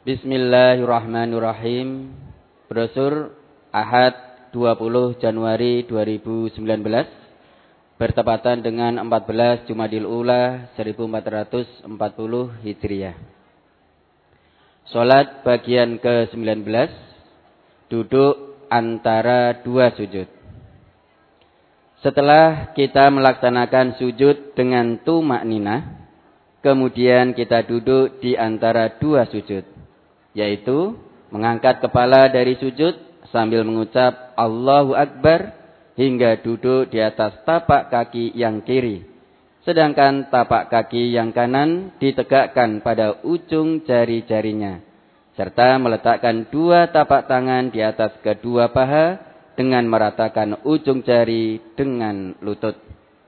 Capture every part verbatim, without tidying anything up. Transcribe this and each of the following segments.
Bismillahirrahmanirrahim. Brosur Ahad dua puluh Januari dua ribu sembilan belas bertepatan dengan empat belas Jumadil Ula seribu empat ratus empat puluh Hijriah. Salat bagian ke sembilan belas, duduk antara dua sujud. Setelah kita melaksanakan sujud dengan tumakninah, kemudian kita duduk di antara dua sujud, yaitu mengangkat kepala dari sujud sambil mengucap Allahu Akbar hingga duduk di atas tapak kaki yang kiri. Sedangkan tapak kaki yang kanan ditegakkan pada ujung jari-jarinya. Serta meletakkan dua tapak tangan di atas kedua paha dengan meratakan ujung jari dengan lutut.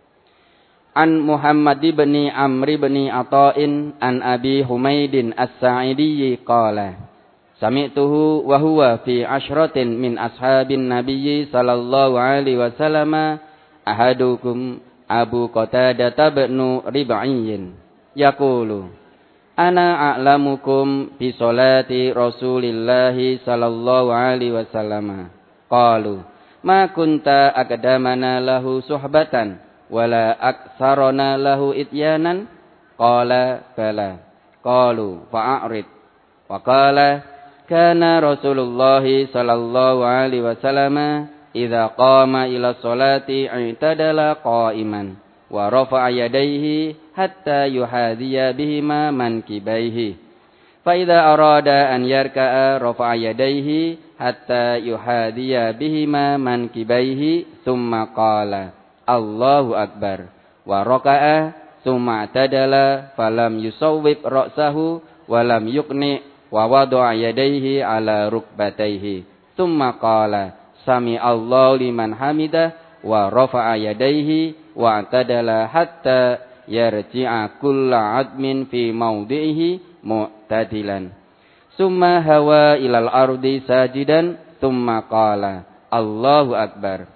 An Muhammad bin Amr bin Ata'in an Abi Humaidin As-Sa'idi qala sami'tuhu wa huwa fi ashratin min ashabin nabiyyi sallallahu alaihi wasallam ahadukum Abu Qatadah bin Rib'iyyin yaqulu ana a'lamukum bi salati Rasulillah sallallahu alaihi wasallam qalu ma kunta aqdamana lahu suhbatan wala aktsarona lahu ityanan qala bala qalu fa'rid wa qala kana Rasulullah sallallahu alaihi wasallam idza qama ila sholati i'tadala qa'iman wa rafa'a yadayhi hatta yuhadhiya bihima mankibaihi fa idza arada an yarka'a rafa'a yadayhi hatta yuhadhiya bihima mankibaihi thumma qala Allahu Akbar wa raka'a summa tadala falam yusawwib ra'sahu walam yuqni wa wada'a yadayhi ala rukbatayhi summa qala sami Allahu liman hamidah wa rafa'a yadayhi wa tadala hatta yarji'a kullu 'admin fi mawdi'ihi mu'tadilan summa hawa ilal ardi sajidan summa qala Allahu Akbar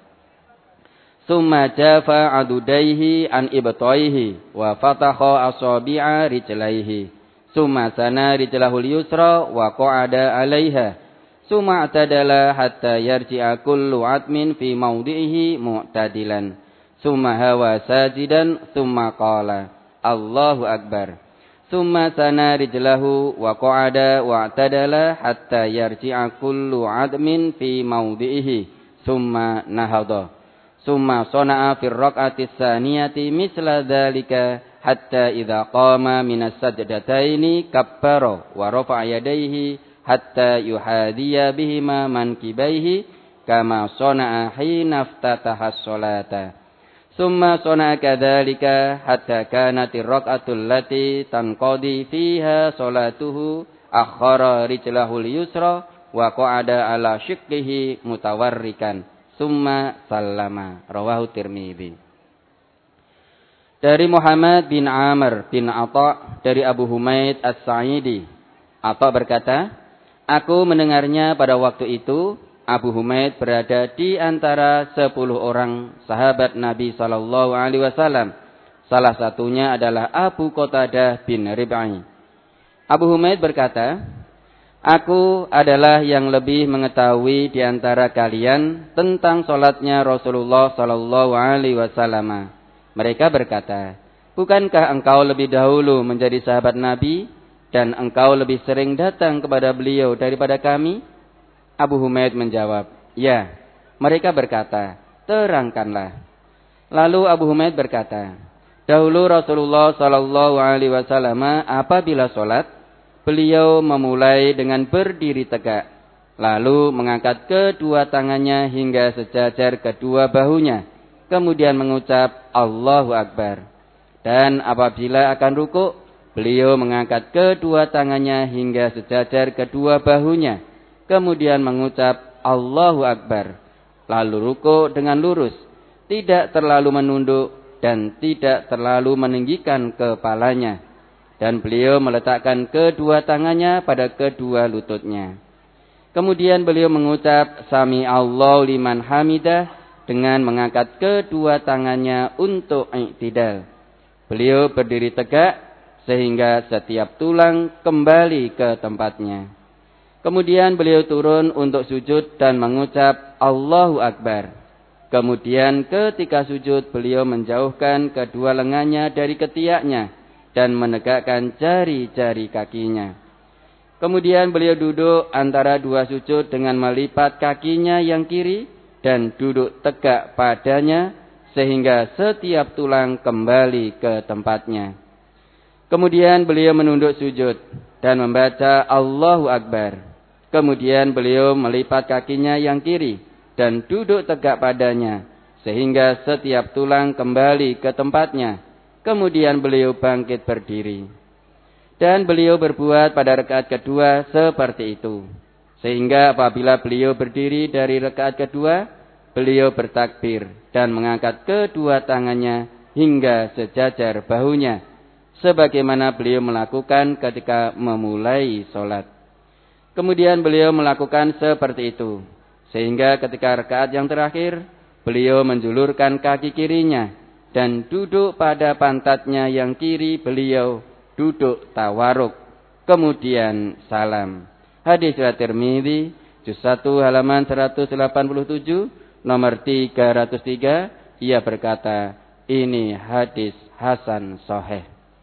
summa jafa adudaihi an ibtaihi wa fatakha asabi'a rijlaihi summa sana rijlahul yusra wa qa'ada 'alaiha summa atadala hatta yarji'a kullu 'atmin fi mawdi'ihi mu'tadilan summa hawa sajidan summa qala Allahu Akbar summa sana rijlahu wa qa'ada wa atadala hatta yarji'a kullu 'atmin fi mawdi'ihi summa nahadha summa sana'a fir rak'ati tsaniyati misla dzalika hatta idza qama minas sajdataini kabbara wa rafa'a yadayhi hatta yuhadhiya bihima mankibaihi kama sana'a hina iftataha as-salata summa sana'a kadzalika hatta kanatir rak'atul lati tanqadi fiha salatuhu akhara rijlahul yusra wa qa'ada ala shiqqihi mutawarrikan summa sallama rawahu Tirmidzi. Dari Muhammad bin Amr bin Atha dari Abu Humaid As-Sa'idi, Atha berkata, aku mendengarnya pada waktu itu Abu Humaid berada di antara sepuluh orang sahabat Nabi sallallahu alaihi wasallam. Salah satunya adalah Abu Qatadah bin Rib'i. Abu Humaid berkata, aku adalah yang lebih mengetahui di antara kalian tentang salatnya Rasulullah sallallahu alaihi wasallam. Mereka berkata, bukankah engkau lebih dahulu menjadi sahabat Nabi dan engkau lebih sering datang kepada beliau daripada kami? Abu Humaid menjawab, ya. Mereka berkata, terangkanlah. Lalu Abu Humaid berkata, dahulu Rasulullah sallallahu alaihi wasallam apabila salat beliau memulai dengan berdiri tegak, lalu mengangkat kedua tangannya hingga sejajar kedua bahunya, kemudian mengucap Allahu Akbar. Dan apabila akan ruku, beliau mengangkat kedua tangannya hingga sejajar kedua bahunya, kemudian mengucap Allahu Akbar, lalu ruku dengan lurus, tidak terlalu menunduk dan tidak terlalu meninggikan kepalanya. Dan beliau meletakkan kedua tangannya pada kedua lututnya. Kemudian beliau mengucap Sami Allahu liman hamidah dengan mengangkat kedua tangannya untuk i'tidal. Beliau berdiri tegak sehingga setiap tulang kembali ke tempatnya. Kemudian beliau turun untuk sujud dan mengucap Allahu Akbar. Kemudian ketika sujud beliau menjauhkan kedua lengannya dari ketiaknya dan menegakkan jari-jari kakinya. Kemudian beliau duduk antara dua sujud dengan melipat kakinya yang kiri dan duduk tegak padanya sehingga setiap tulang kembali ke tempatnya. Kemudian beliau menunduk sujud dan membaca Allahu Akbar. Kemudian beliau melipat kakinya yang kiri dan duduk tegak padanya sehingga setiap tulang kembali ke tempatnya. Kemudian beliau bangkit berdiri. Dan beliau berbuat pada rakaat kedua seperti itu. Sehingga apabila beliau berdiri dari rakaat kedua, beliau bertakbir dan mengangkat kedua tangannya hingga sejajar bahunya, sebagaimana beliau melakukan ketika memulai sholat. Kemudian beliau melakukan seperti itu, sehingga ketika rakaat yang terakhir, beliau menjulurkan kaki kirinya dan duduk pada pantatnya yang kiri beliau duduk tawaruk. Kemudian salam. Hadis riwayat Tirmidzi, juz satu halaman seratus delapan puluh tujuh, nomor tiga ratus tiga, ia berkata, ini hadis hasan sahih.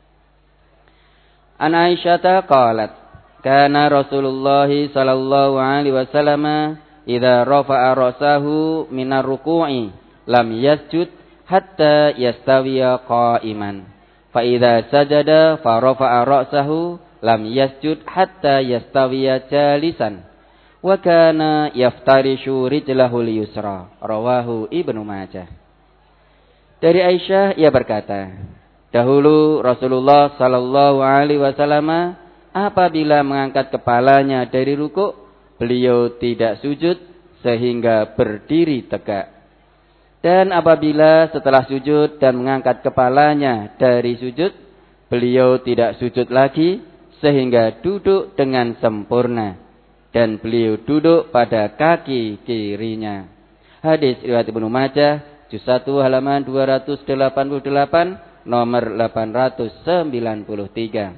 An Aisyah qalat, kana Rasulullah sallallahu alaihi wasallam idza rafa'a ra'sahu minar ruku'i lam yasjud hatta yastawiya qa'iman. Fa idza sajada fa rafa'a ra'sahu lam yasjud hatta yastawiya jalisan. Wa kana yaftarishu rijlahu al-yusra. Rawahu Ibnu Majah. Dari Aisyah ia berkata, dahulu Rasulullah sallallahu alaihi wasallam apabila mengangkat kepalanya dari rukuk, beliau tidak sujud sehingga berdiri tegak. Dan apabila setelah sujud dan mengangkat kepalanya dari sujud, beliau tidak sujud lagi sehingga duduk dengan sempurna. Dan beliau duduk pada kaki kirinya. Hadis riwayat Ibnu Majah, juz satu halaman dua ratus delapan puluh delapan, nomor delapan ratus sembilan puluh tiga.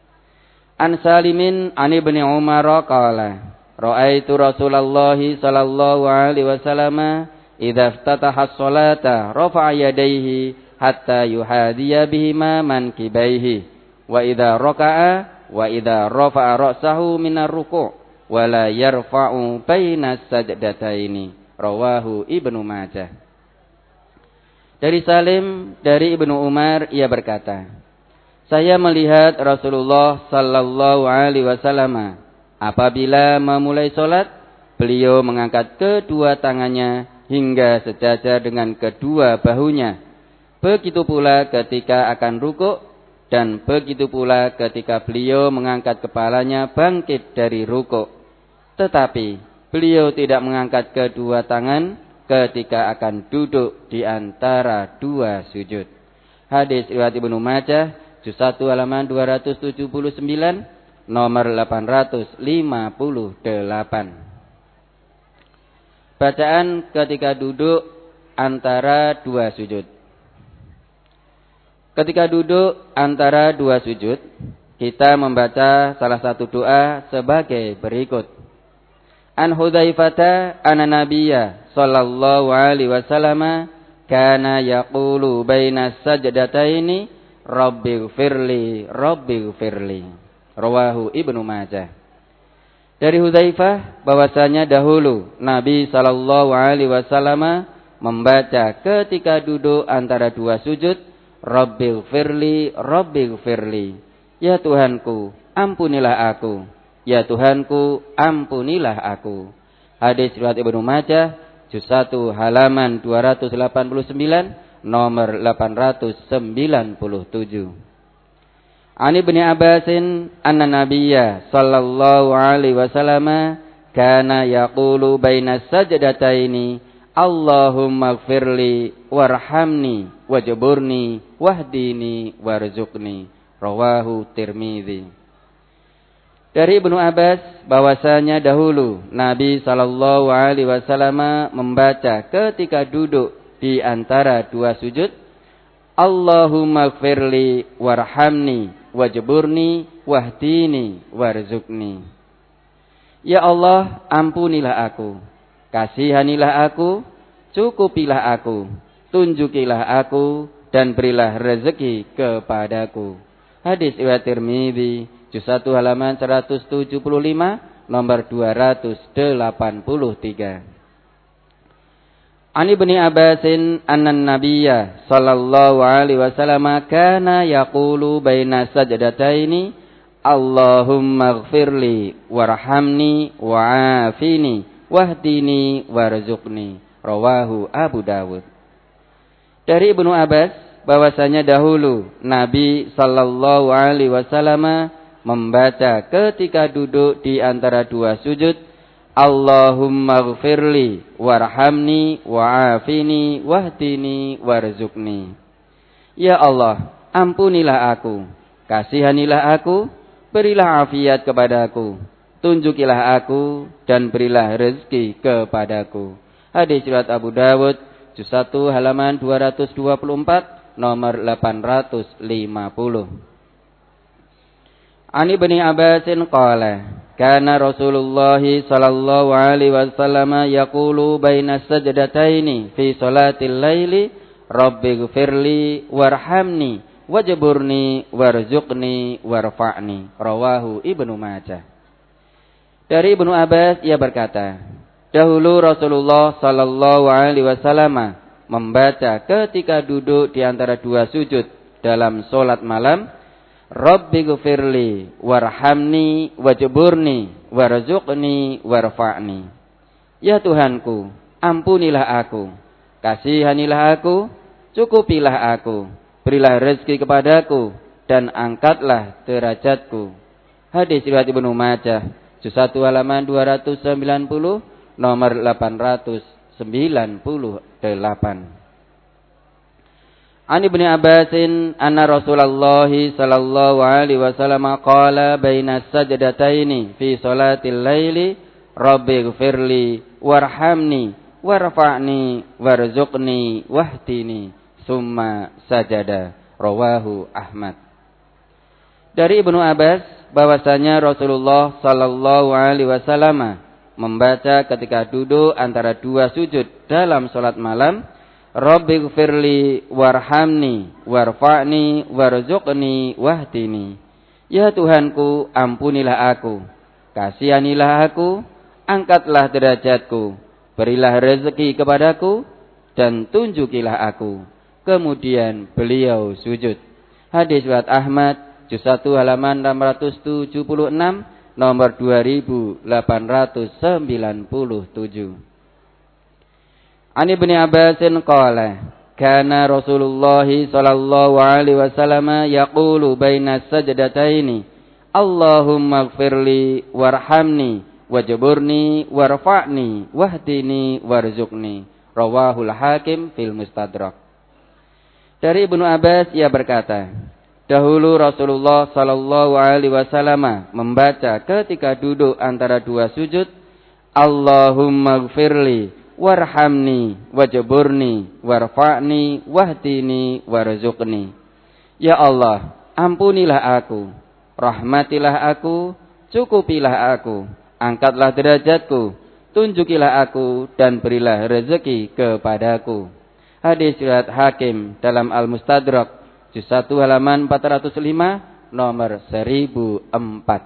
An Salimin an Ibnu Umar qala, ra'aitu Rasulullah sallallahu alaihi wasallam idza iftataha as-salata rafa'a yadayhi hatta yuhadiya bihima mankibaihi wa idza raka'a wa idza rafa'a ra'sahu minar ruku' wa la yarfa'u baina sajdataini. Rawahu Ibnu Majah. Dari Salim dari Ibnu Umar ia berkata, saya melihat Rasulullah sallallahu alaihi wasallam apabila memulai salat, beliau mengangkat kedua tangannya hingga sejajar dengan kedua bahunya. Begitu pula ketika akan rukuk dan begitu pula ketika beliau mengangkat kepalanya bangkit dari rukuk. Tetapi beliau tidak mengangkat kedua tangan ketika akan duduk di antara dua sujud. Hadis riwayat Ibnu Majah, juz satu halaman dua ratus tujuh puluh sembilan, nomor delapan ratus lima puluh delapan. Bacaan ketika duduk antara dua sujud. Ketika duduk antara dua sujud, kita membaca salah satu doa sebagai berikut. An Hudzaifah anna Nabiyya sallallahu alaihi wasallam kana yaqulu baina sajdataini rabbighfirli rabbighfirli. Rawahu Ibnu Majah. Dari Hudzaifah bahwasanya dahulu Nabi sallallahu alaihi wasallam membaca ketika duduk antara dua sujud, Rabbighfirli Rabbighfirli. Ya Tuhanku, ampunilah aku. Ya Tuhanku, ampunilah aku. Hadis riwayat Ibnu Majah, juz satu halaman dua ratus delapan puluh sembilan, nomor delapan ratus sembilan puluh tujuh. An Ibnu Abbasin anna Nabiyya sallallahu alaihi wasallam kana yaqulu baina sajdataini Allahumma ighfirli warhamni wajburni wahdini warzuqni. Rawahu Tirmidzi. Dari Ibnu Abbas bahwasanya dahulu Nabi sallallahu alaihi wasallam membaca ketika duduk di antara dua sujud, Allahumma ighfirli warhamni wajburni wahdini warzuqni. Ya Allah, ampunilah aku, kasihanilah aku, cukupilah aku, tunjukilah aku, dan berilah rezeki kepadaku. Hadis riwayat Tirmidzi, juz satu halaman seratus tujuh puluh lima, nomor dua ratus delapan puluh tiga. Ani Ibnu Abbasin annan nabiyya sallallahu alaihi wasallam kana yaqulu baina sajdataini Allahumma ighfirli warhamni wa'afini wahdini warzuqni. Rawahu Abu Dawud. Dari Ibnu Abbas bahwasanya dahulu Nabi sallallahu alaihi wasallam membaca ketika duduk di antara dua sujud, Allahumma ighfirli warhamni wa'afini wahdini warzuqni. Ya Allah, ampunilah aku, kasihanilah aku, berilah afiat kepadaku, tunjukilah aku, dan berilah rezeki kepadaku. Hadis riwayat Abu Dawud, juz satu halaman dua ratus dua puluh empat, nomor delapan ratus lima puluh. Ani Ibnu Abbasin qala, kana Rasulullah sallallahu alaihi wasallam yaqulu baina sajdataini fi salatil laili, rabbighfirli warhamni wajburni warzuqni warfa'ni. Rawahu Ibnu Majah. Dari Ibnu Abbas ia berkata, dahulu Rasulullah sallallahu alaihi wasallam membaca ketika duduk di antara dua sujud dalam salat malam, Rabbighfirli warhamni wajburni warzuqni warfa'ni. Ya Tuhanku, ampunilah aku, kasihanilah aku, cukupilah aku, berilah rezeki kepadaku, dan angkatlah derajatku. Hadis riwayat Ibnu Majah, juz satu halaman dua ratus sembilan puluh, nomor delapan ratus sembilan puluh delapan. An Ibnu Abbasin anna Rasulullah sallallahu alaihi wasallam qala baina sajdataini fi salatil laili, rabbighfirli warhamni warfa'ni warzuqni wahdini summa sajada. Rawahu Ahmad. Dari Ibnu Abbas bahwasanya Rasulullah sallallahu alaihi wasallam membaca ketika duduk antara dua sujud dalam salat malam, Rabbighfirli warhamni warfa'ni warzuqni wahdini. Ya Tuhanku, ampunilah aku, kasihanilah aku, angkatlah derajatku, berilah rezeki kepadaku, dan tunjukilah aku. Kemudian beliau sujud. Hadis riwayat Ahmad, juz satu halaman enam ratus tujuh puluh enam, nomor dua ribu delapan ratus sembilan puluh tujuh. An Ibnu Abbasin qala, kana Rasulullah sallallahu alaihi wasallam yaqulu baina sajdataini, Allahumma ighfirli warhamni wajburni warfa'ni wahdini warzuqni. Rawahul Hakim fil Mustadrak. Dari Ibnu Abbas ia berkata, dahulu Rasulullah sallallahu alaihi wasallam membaca ketika duduk antara dua sujud, Allahumma ighfirli warhamni wajburni warfa'ni wahdini warzuqni. Ya Allah, ampunilah aku, rahmatilah aku, cukupilah aku, angkatlah derajatku, tunjukilah aku, dan berilah rezeki kepadaku. Hadis riwayat Hakim dalam Al-Mustadrak, juz satu halaman empat ratus lima, nomor seribu empat.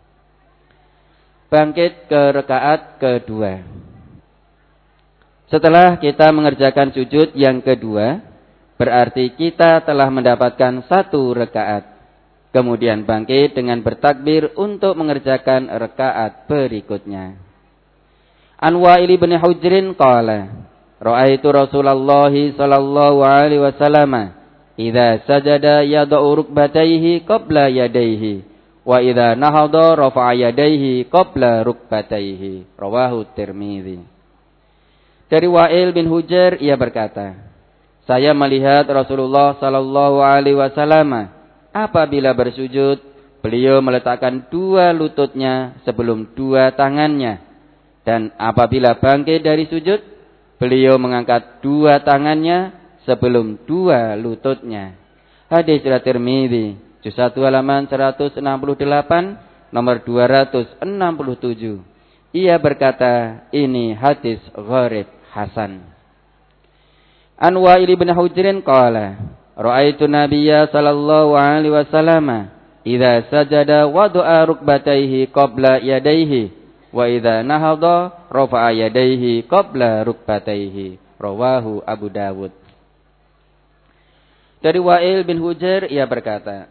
Bangkit ke rakaat kedua. Setelah kita mengerjakan sujud yang kedua, berarti kita telah mendapatkan satu rakaat. Kemudian bangkit dengan bertakbir untuk mengerjakan rakaat berikutnya. An Wa'il bin Hujrin qala, ra'aitu Rasulullah sallallahu alaihi wasallam idza sajada yad'u rukbatayhi qabla yadayhi wa idza nahada rafa'a yadayhi qabla rukbatayhi. Rawahu Tirmidzi. Dari Wa'il bin Hujr ia berkata, saya melihat Rasulullah sallallahu alaihi wasallam apabila bersujud, beliau meletakkan dua lututnya sebelum dua tangannya, dan apabila bangkit dari sujud, beliau mengangkat dua tangannya sebelum dua lututnya. Hadis riwayat Tirmidzi, Juz satu halaman seratus enam puluh delapan, nomor dua ratus enam puluh tujuh. Ia berkata, ini hadis gharib hasan. An Wa'il bin Hujrin qala, ra'aitu Nabiyya sallallahu alaihi wasallam idza sajada wada'a rukbatayhi qabla yadayhi wa idza nahadha rafa'a yadayhi qabla rukbatayhi. Rawahu Abu Dawud. Dari Wa'il bin Hujr ia berkata,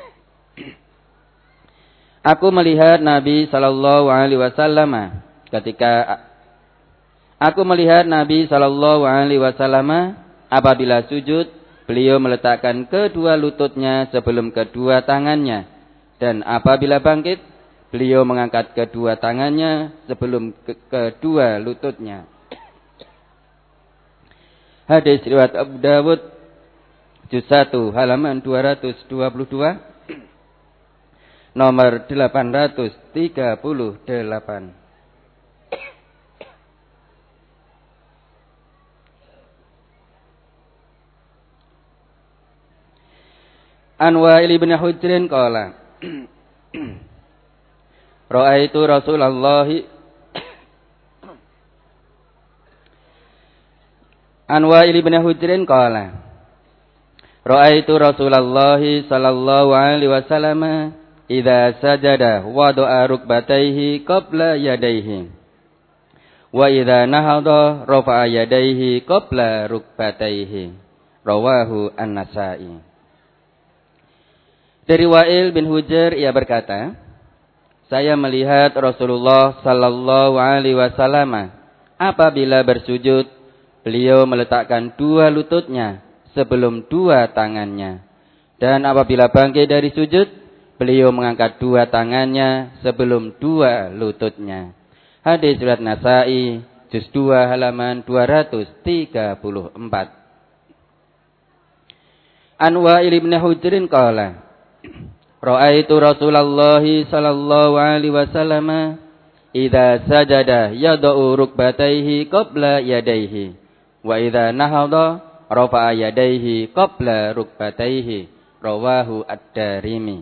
aku melihat Nabi sallallahu alaihi wasallam ketika Aku melihat Nabi sallallahu alaihi wasallam apabila sujud, beliau meletakkan kedua lututnya sebelum kedua tangannya, dan apabila bangkit, beliau mengangkat kedua tangannya sebelum ke kedua lututnya. Hadis riwayat Abu Dawud, juz satu halaman dua ratus dua puluh dua, nomor delapan ratus tiga puluh delapan. An Wa'il bin Hujrin qala, ra'aitu Rasulullah An Wa'il bin Hujrin qala, ra'aitu Rasulullah sallallahu alaihi wasallam idza sajada wada'a rukbatayhi qabla yadayhi wa idza nahadha rafa'a yadayhi qabla rukbatayhi. Rawahu An-Nasa'i. Dari Wa'il bin Hujr ia berkata, saya melihat Rasulullah sallallahu alaihi wasallam apabila bersujud, beliau meletakkan dua lututnya sebelum dua tangannya, dan apabila bangkit dari sujud, beliau mengangkat dua tangannya sebelum dua lututnya. Hadis riwayat Nasa'i, juz dua halaman dua ratus tiga puluh empat. An Wa'il bin Hujrin qala, ra'aitu Rasulullah sallallahu alaihi wasallam idza sajada yad'u rukbatayhi qabla yadayhi wa idza nahadha rafa'a yadayhi qabla rukbatayhi. Rawahu Ad-Darimi.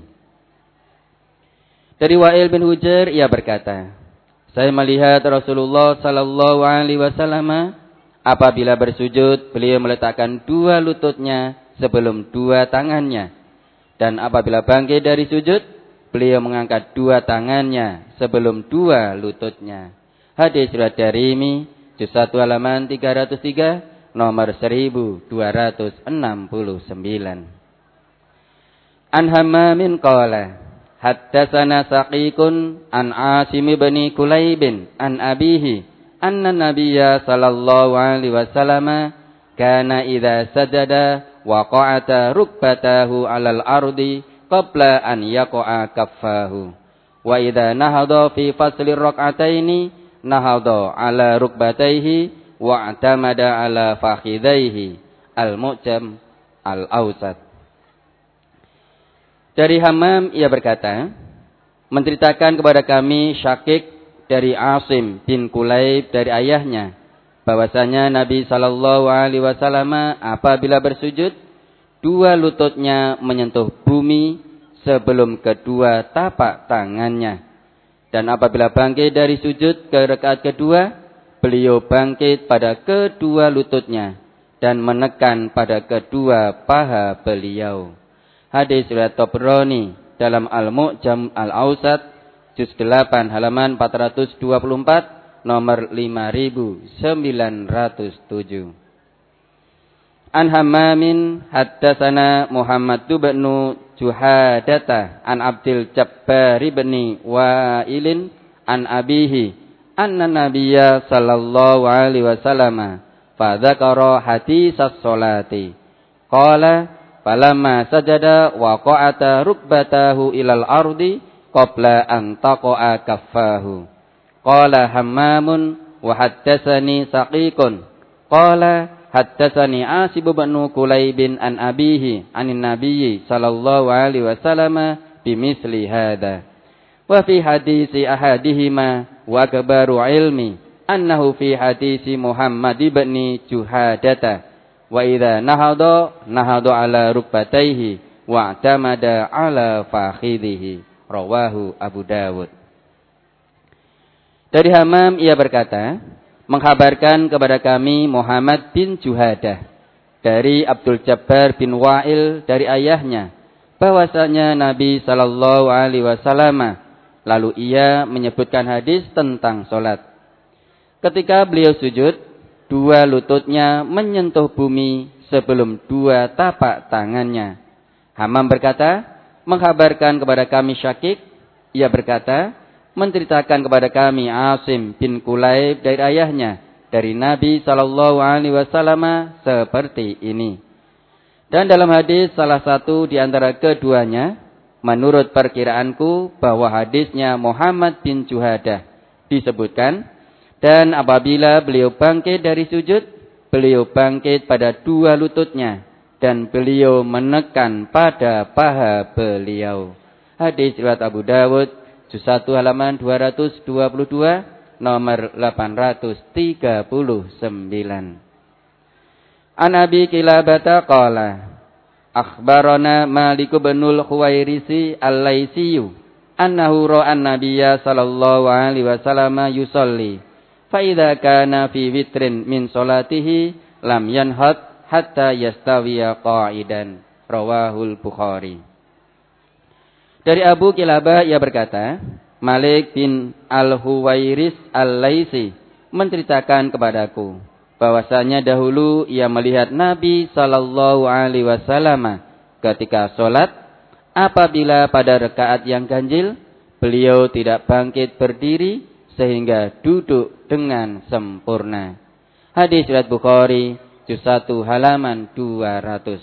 Dari Wa'il bin Hujr ia berkata, saya melihat Rasulullah sallallahu alaihi wasallam apabila bersujud, beliau meletakkan dua lututnya sebelum dua tangannya, dan apabila bangkit dari sujud, beliau mengangkat dua tangannya sebelum dua lututnya. Hadis riwayat Darimi, juz satu halaman tiga ratus tiga, nomor seribu dua ratus enam puluh sembilan. An Hammamin qala, haddatsana Saqiqun an Asim bin Kulaibin an abihi anna Nabiyya sallallahu alaihi wasallam kana idza sajada waqa'ata rukbatahu 'alal ardi qabla an yaqa'a kaffahu wa idza nahadha fi fasli rak'ataini nahadha 'ala rukbatayhi wa atamada 'ala fakhidhaihi. Al-Mu'jam Al-Awsat. Dari Hammam ia berkata, menceritakan kepada kami Syaqiq dari Asim bin Kulaib dari ayahnya, bahwasanya Nabi sallallahu alaihi wasallam apabila bersujud, dua lututnya menyentuh bumi sebelum kedua tapak tangannya, dan apabila bangkit dari sujud ke rakaat kedua, beliau bangkit pada kedua lututnya dan menekan pada kedua paha beliau. Hadis riwayat Tabrani dalam Al-Mu'jam Al-Awsat, juz delapan halaman empat ratus dua puluh empat, nomor lima ribu sembilan ratus tujuh. An Hammamin haddatsana Muhammad bin Juhadata an Abdul Jabbar bin Wa'ilin an abihi anna Nabiyya sallallahu alaihi wasallam fa dzakara haditsas sholati qala falamma sajada waqa'ata rukbatahu ilal ardi qabla an taqa'a kaffahu. Qala Hammamun wa haddatsani Saqiqun qala haddatsani Asib bin Kulaibin an abihi anin nabiyyi sallallahu alaihi wasallam bimithli hadza. Wa fi hadisi ahadihima wa akbaru ilmi annahu fi hadisi Muhammad bin Juhadata wa idza nahada nahada ala rukbatayhi wa'tamada ala fakhidhihi. Rawahu Abu Dawud. Dari Hammam ia berkata, menghabarkan kepada kami Muhammad bin Juhadah dari Abdul Jabbar bin Wa'il dari ayahnya bahwasanya Nabi sallallahu alaihi wasallam lalu ia menyebutkan hadis tentang salat. Ketika beliau sujud, dua lututnya menyentuh bumi sebelum dua tapak tangannya. Hammam berkata, menghabarkan kepada kami Syakik, ia berkata, menceritakan kepada kami Asim bin Kulaib dari ayahnya dari Nabi sallallahu alaihi wasallam seperti ini. Dan dalam hadis salah satu di antara keduanya, menurut perkiraanku bahwa hadisnya Muhammad bin Juhadah disebutkan, dan apabila beliau bangkit dari sujud, beliau bangkit pada dua lututnya dan beliau menekan pada paha beliau. Hadis riwayat Abu Dawud, juz satu halaman dua ratus dua puluh dua, nomor delapan ratus tiga puluh sembilan. An Abi Kilabata qala, akhbarana Malik bin al-Khuwairisi al-Laisi annahu ra'a an-nabiyya sallallahu alaihi wasallam yusalli fa idza kana fi witrin min salatihi lam yanhad hatta yastawiya qa'idan. Rawahul Bukhari. Dari Abu Kilabah ia berkata, Malik bin al-Huwairis al-Laisi menceritakan kepadaku bahwasanya dahulu ia melihat Nabi sallallahu alaihi wasallam ketika salat, apabila pada rakaat yang ganjil beliau tidak bangkit berdiri sehingga duduk dengan sempurna. Hadis riwayat Bukhari, juz satu halaman dua ratus.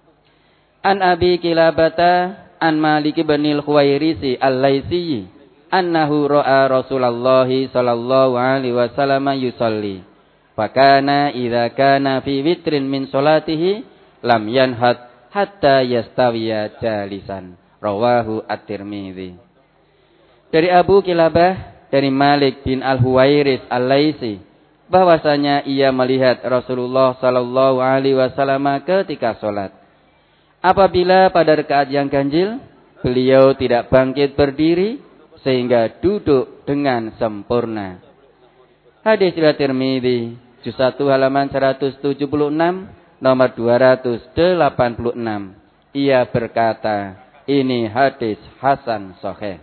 An Abi Kilabata an Malik bin al-Khuwairisi al-Laisi annahu ra'a Rasulullah sallallahu alaihi wasallam yusalli fakana idza kana fi witrin min salatihi lam yanhad hatta yastawiya jalisan. Rawahu At-Tirmidzi. Dari Abu Kilabah dari Malik bin al-Huwairis al-Laisi bahwasanya ia melihat Rasulullah sallallahu alaihi wasallam ketika salat. Apabila pada rakaat yang ganjil beliau tidak bangkit berdiri sehingga duduk dengan sempurna. Hadis riwayat Tirmidzi, juz satu halaman seratus tujuh puluh enam, nomor dua ratus delapan puluh enam. Ia berkata, ini hadis hasan sahih.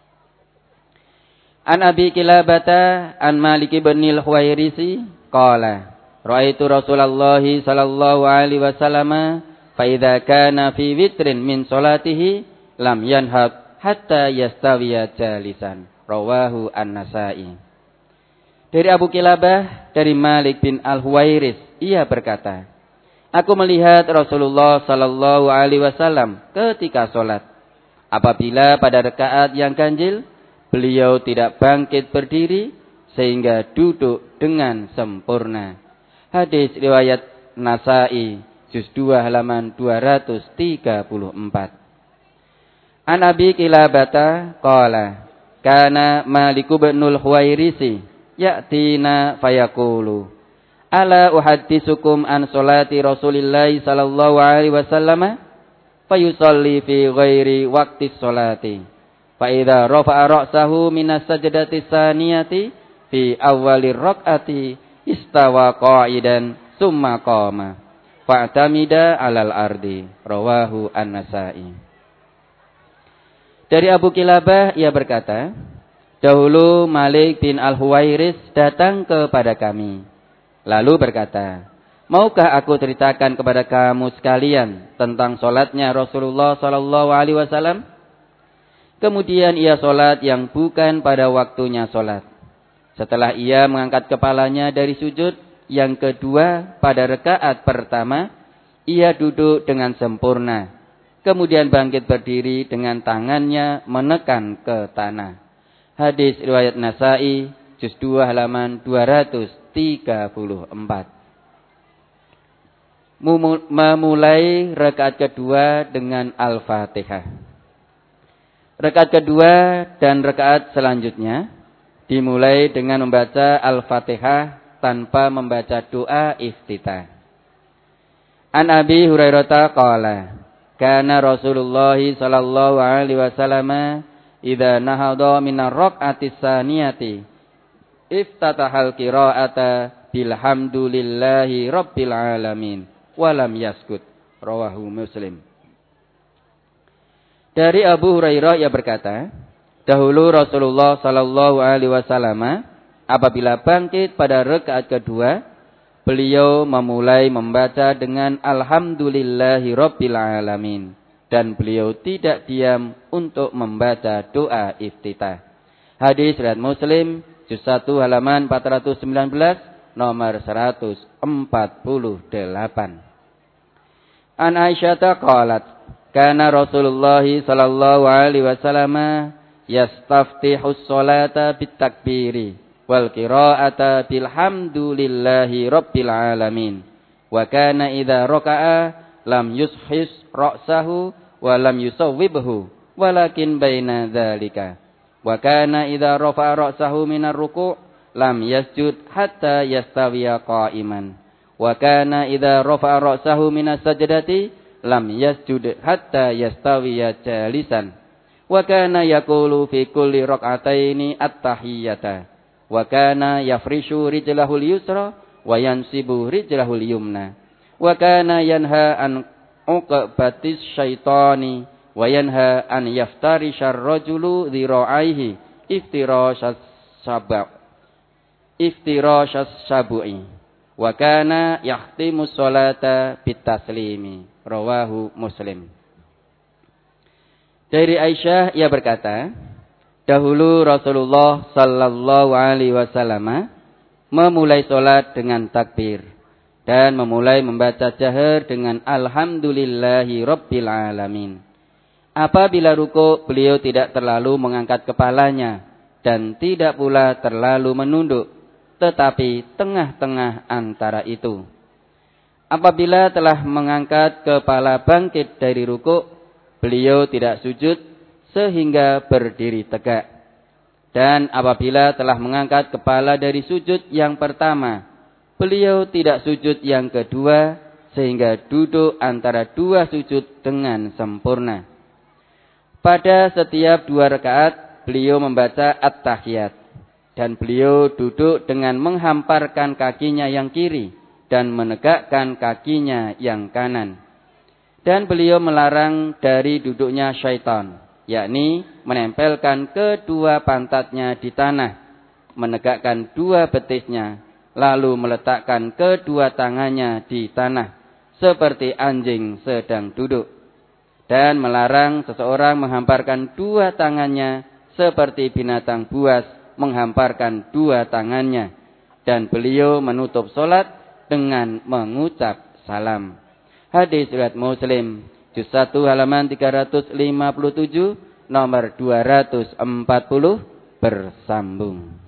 An Abi Kilabata an Malik bin al-Khuwairisi qala, ra'aitu Rasulullah sallallahu alaihi wasallam fa idza kana fi witrin min salatihi lam yanhab hatta yastawiya jalisan. Rawahu An-Nasa'i. Dari Abu Kilabah dari Malik bin al-Huwairis ia berkata, aku melihat Rasulullah sallallahu alaihi wasallam ketika salat, apabila pada rakaat yang ganjil beliau tidak bangkit berdiri sehingga duduk dengan sempurna. Hadis riwayat Nasa'i, juz dua halaman dua ratus tiga puluh empat. An Abi Kilabata qala, kana Malik bin al-Khuwairisi ya'tina fayaqulu, ala uhadditsukum an salati Rasulillah sallallahu alaihi wasallam fayusalli fi ghairi waqti sholati. Fa idza rafa'a ra'sahu minas sajdati tsaniyati fi awwalir raq'ati istawa qa'idan summa qama fa'tamida 'alal ardi. Rawahu An-Nasa'i. Dari Abu Kilabah ia berkata, dahulu Malik bin al-Huwairis datang kepada kami lalu berkata, maukah aku ceritakan kepada kamu sekalian tentang salatnya Rasulullah sallallahu alaihi wasallam? Kemudian ia solat yang bukan pada waktunya solat. Setelah ia mengangkat kepalanya dari sujud yang kedua pada rakaat pertama, ia duduk dengan sempurna. Kemudian bangkit berdiri dengan tangannya menekan ke tanah. Hadis riwayat Nasa'i, juz dua halaman dua ratus tiga puluh empat. Memulai rakaat kedua dengan Al-Fatihah. Rakaat kedua dan rakaat selanjutnya dimulai dengan membaca Al-Fatihah tanpa membaca doa iftitah. An Abi Hurairah qala, Kana Rasulullah sallallahu alaihi wasallam idza nahadha min ar-rak'ati tsaniyati iftatahal qira'ata bilhamdulillahi rabbil alamin wa lam yaskut. Rawahu Muslim. Dari Abu Hurairah ia berkata, dahulu Rasulullah sallallahu alaihi wasallam apabila bangkit pada rakaat kedua, beliau memulai membaca dengan alhamdulillahi rabbil alamin dan beliau tidak diam untuk membaca doa iftitah. Hadis riwayat Muslim juz satu halaman empat ratus sembilan belas nomor seratus empat puluh delapan. An Aisyah qalat, kana Rasulullah sallallahu alaihi wasallam yastaftihus sholata bitakbiri wal qira'ata bilhamdulillahi rabbil alamin wa kana idza raka'a lam yushis ra'sahu wa lam yusawwibhu walakin baina dzalika wa kana idza rafa'a ra'sahu minar ruku' lam yasjud hatta yastawiya qa'iman wa kana idza rafa'a ra'sahu minas sajdati lam yasjud hatta yastawiya jalisan wa kana yaqulu fi kulli rak'ataini at-tahiyyata wa kana yafrishu rijlahul yusra wa yansibu rijlahul yumna wa kana yanha an uqbatis syaitani wa yanha an yaftarishar rajulu dhira'aihi iftirashas sab'a iftirashas sab'i wa kana yahtimus sholata bitaslimi. Rawahu Muslim. Dari Aisyah ia berkata, dahulu Rasulullah sallallahu alaihi wasallam memulai solat dengan takbir dan memulai membaca jahar dengan alhamdulillahi rabbil alamin. Apabila ruku, beliau tidak terlalu mengangkat kepalanya dan tidak pula terlalu menunduk, tetapi tengah-tengah antara itu. Apabila telah mengangkat kepala bangkit dari ruku, beliau tidak sujud sehingga berdiri tegak. Dan apabila telah mengangkat kepala dari sujud yang pertama, beliau tidak sujud yang kedua sehingga duduk antara dua sujud dengan sempurna. Pada setiap dua rakaat, beliau membaca at-tahiyat dan beliau duduk dengan menghamparkan kakinya yang kiri dan menegakkan kakinya yang kanan. Dan beliau melarang dari duduknya syaitan, yakni menempelkan kedua pantatnya di tanah, menegakkan dua betisnya, lalu meletakkan kedua tangannya di tanah, seperti anjing sedang duduk. Dan melarang seseorang menghamparkan dua tangannya, seperti binatang buas menghamparkan dua tangannya. Dan beliau menutup solat dengan mengucap salam. Hadis riwayat Muslim juz satu halaman tiga ratus lima puluh tujuh nomor dua ratus empat puluh bersambung.